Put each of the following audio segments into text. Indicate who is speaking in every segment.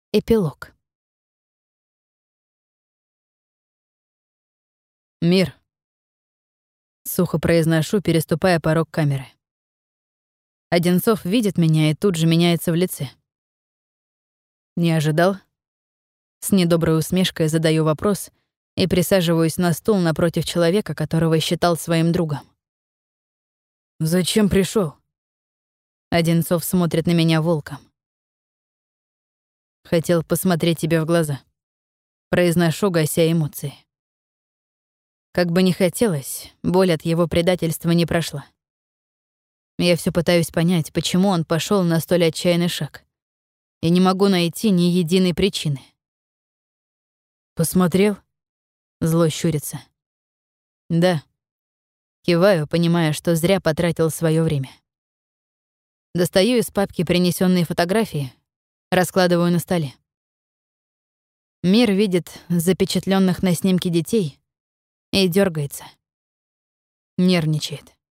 Speaker 1: Эпилог.
Speaker 2: «Мир», — сухо произношу, переступая порог камеры. Одинцов видит меня и тут же меняется в лице. «Не ожидал?» С недоброй усмешкой задаю вопрос и присаживаюсь на стул напротив человека, которого считал своим другом. «Зачем пришел? Одинцов смотрит на меня волком. «Хотел посмотреть тебе в глаза». Произношу, гася эмоции. Как бы ни хотелось, боль от его предательства не прошла. Я все пытаюсь понять, почему он пошел на столь отчаянный шаг. И не могу найти ни единой причины. «Посмотрел?» Зло щурится. «Да». Киваю, понимая, что зря потратил свое время. Достаю из папки принесенные фотографии, раскладываю на столе. Мир видит запечатленных на снимке детей и дергается. Нервничает.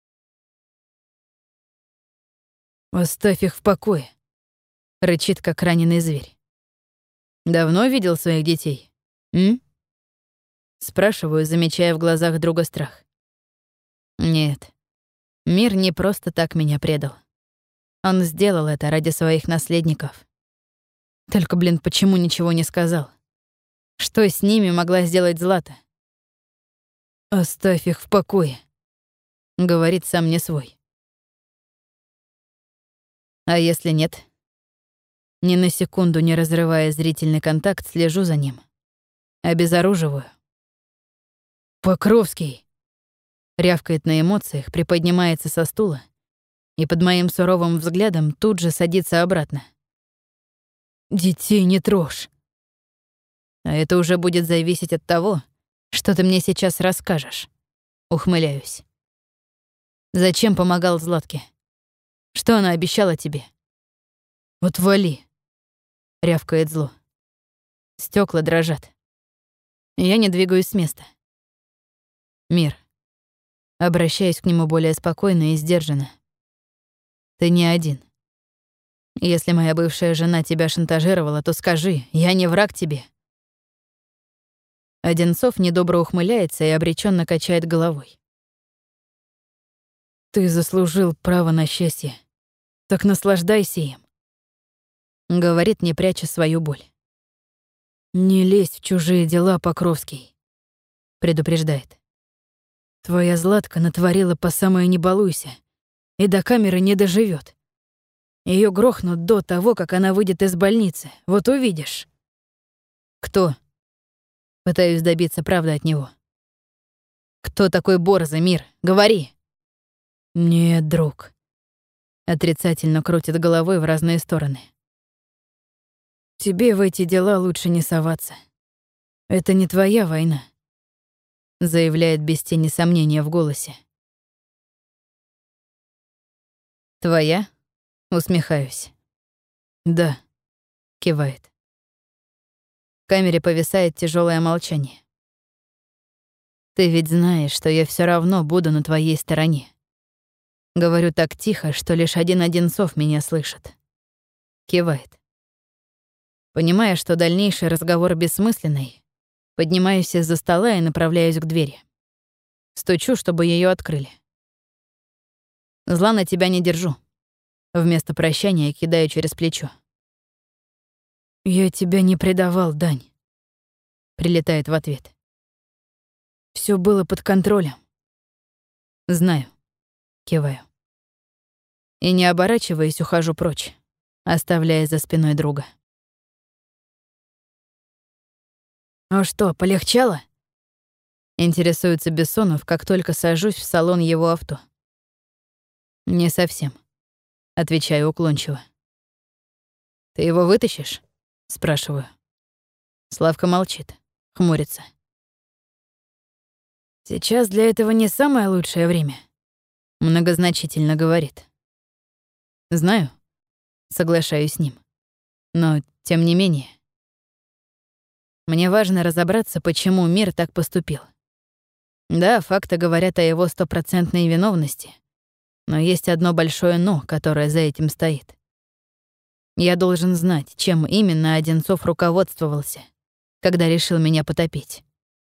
Speaker 2: «Оставь их в покое», — рычит, как раненый зверь. «Давно видел своих детей, м?» Спрашиваю, замечая в глазах друга страх. Нет, Мир не просто так меня предал. Он сделал это ради своих наследников. Только, почему ничего не сказал? Что с ними могла сделать Злата? «Оставь их в покое», — говорит сам не свой. А если нет? Ни на секунду не разрывая зрительный контакт, слежу за ним. Обезоруживаю. «Покровский!» Рявкает на эмоциях, приподнимается со стула и под моим суровым взглядом тут же садится обратно. «Детей не трожь!» А это уже будет зависеть от того, что ты мне сейчас расскажешь. Ухмыляюсь. Зачем помогал Златке? Что она обещала тебе? «Отвали!» — рявкает зло. Стекла дрожат. Я не двигаюсь с места. Мир. Обращаюсь к нему более спокойно и сдержанно. Ты не один. Если моя бывшая жена тебя шантажировала, то скажи, я не враг тебе. Одинцов недобро ухмыляется и обреченно качает головой. Ты заслужил право на счастье. Так наслаждайся им. Говорит, не пряча свою боль. Не лезь в чужие дела, Покровский. Предупреждает. Твоя Златка натворила по самое не балуйся, и до камеры не доживет. Ее грохнут до того, как она выйдет из больницы. Вот увидишь. Кто? Пытаюсь добиться правды от него. Кто такой Борзый, Мир? Говори. Нет, друг. Отрицательно крутит головой в разные стороны. Тебе в эти дела лучше не соваться. Это не твоя война, заявляет без тени сомнения в голосе. Твоя? Усмехаюсь. Да, кивает. В камере повисает тяжелое молчание. Ты ведь знаешь, что я все равно буду на твоей стороне. Говорю так тихо, что лишь один Одинцов меня слышит. Кивает. Понимая, что дальнейший разговор бессмысленный, поднимаюсь из-за стола и направляюсь к двери. Стучу, чтобы ее открыли. Зла на тебя не держу. Вместо прощания кидаю через плечо. «Я тебя не предавал, Дань», — прилетает в ответ. Все было под контролем. Знаю. Киваю. И не оборачиваясь, ухожу прочь, оставляя за спиной друга. «А что, полегчало?» Интересуется Бессонов, как только сажусь в салон его авто. «Не совсем», — отвечаю уклончиво. «Ты его вытащишь?» — спрашиваю. Славка молчит, хмурится. «Сейчас для этого не самое лучшее время», — многозначительно говорит. «Знаю», — соглашаюсь с ним. «Но, тем не менее, мне важно разобраться, почему Мир так поступил. Да, факты говорят о его стопроцентной виновности, но есть одно большое «но», которое за этим стоит. Я должен знать, чем именно Одинцов руководствовался, когда решил меня потопить.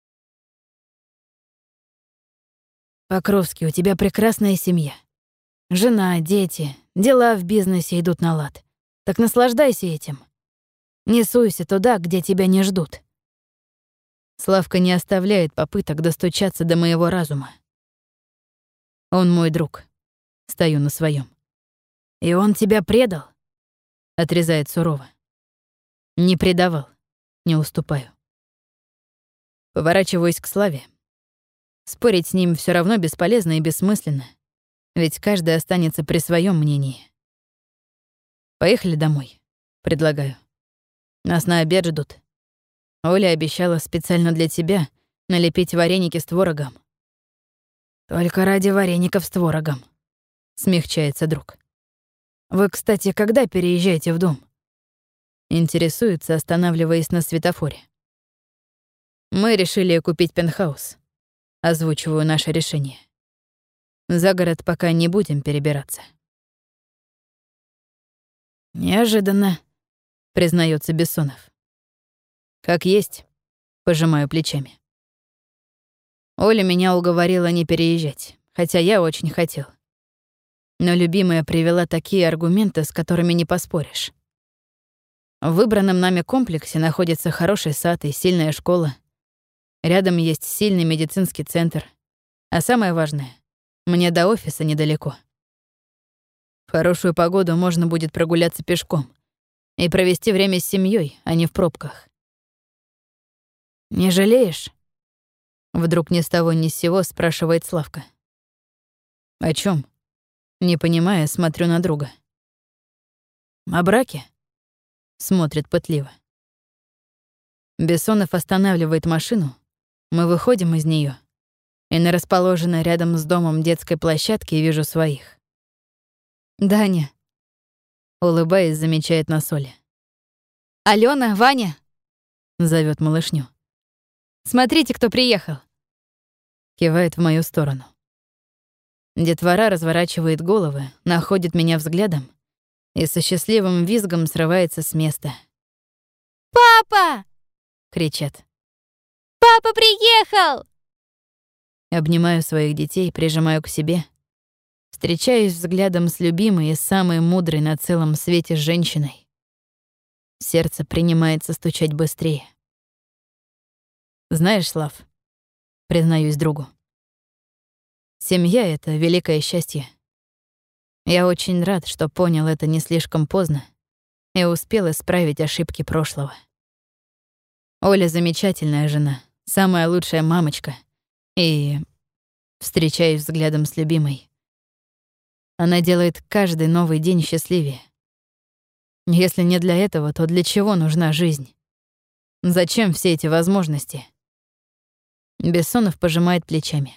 Speaker 2: Покровский, у тебя прекрасная семья. Жена, дети, дела в бизнесе идут на лад. Так наслаждайся этим. Не суйся туда, где тебя не ждут. Славка не оставляет попыток достучаться до моего разума. Он мой друг. Стою на своем. И он тебя предал? Отрезает сурово. Не предавал. Не уступаю. Поворачиваюсь к Славе. Спорить с ним все равно бесполезно и бессмысленно, ведь каждый останется при своем мнении. Поехали домой, предлагаю. Нас на обед ждут. Оля обещала специально для тебя налепить вареники с творогом. Только ради вареников с творогом, смягчается друг. Вы, кстати, когда переезжаете в дом? Интересуется, останавливаясь на светофоре. Мы решили купить пентхаус. Озвучиваю наше решение. За город пока не будем перебираться. Неожиданно, признается Бессонов. Как есть, пожимаю плечами. Оля меня уговорила не переезжать, хотя я очень хотел. Но любимая привела такие аргументы, с которыми не поспоришь. В выбранном нами комплексе находится хороший сад и сильная школа. Рядом есть сильный медицинский центр. А самое важное, мне до офиса недалеко. В хорошую погоду можно будет прогуляться пешком и провести время с семьей, а не в пробках. «Не жалеешь?» Вдруг ни с того ни с сего спрашивает Славка. «О чем? Не понимая, смотрю на друга. «О браке?» Смотрит пытливо. Бессонов останавливает машину. Мы выходим из нее, и на расположенной рядом с домом детской площадке вижу своих. «Даня», — улыбаясь, замечает нас Оля. «Алёна, Ваня», — зовёт малышню. «Смотрите, кто приехал», — кивает в мою сторону. Детвора разворачивает головы, находит меня взглядом и со счастливым визгом срывается с места.
Speaker 1: «Папа!»
Speaker 2: — кричат.
Speaker 1: «Папа приехал!»
Speaker 2: Обнимаю своих детей, прижимаю к себе. Встречаюсь взглядом с любимой и самой мудрой на целом свете женщиной. Сердце принимается стучать быстрее. Знаешь, Слав, признаюсь другу, семья — это великое счастье. Я очень рад, что понял это не слишком поздно и успел исправить ошибки прошлого. Оля — замечательная жена, самая лучшая мамочка. И встречаюсь взглядом с любимой. Она делает каждый новый день счастливее. Если не для этого, то для чего нужна жизнь? Зачем все эти возможности? Бессонов пожимает плечами.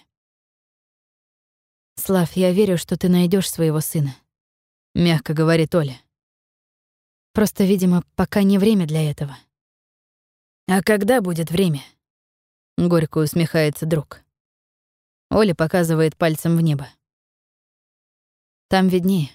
Speaker 2: «Слав, я верю, что ты найдешь своего сына», — мягко говорит Оля. «Просто, видимо, пока не время для этого». «А когда будет время?» — горько усмехается друг. Оля показывает пальцем в небо. «Там виднее».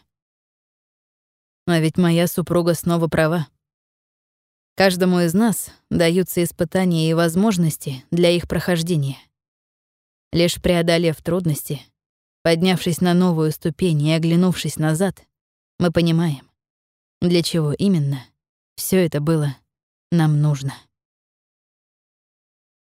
Speaker 2: А ведь моя супруга снова права. Каждому из нас даются испытания и возможности для их прохождения. Лишь преодолев трудности, поднявшись на новую ступень и оглянувшись назад, мы понимаем, для чего именно все это было нам нужно.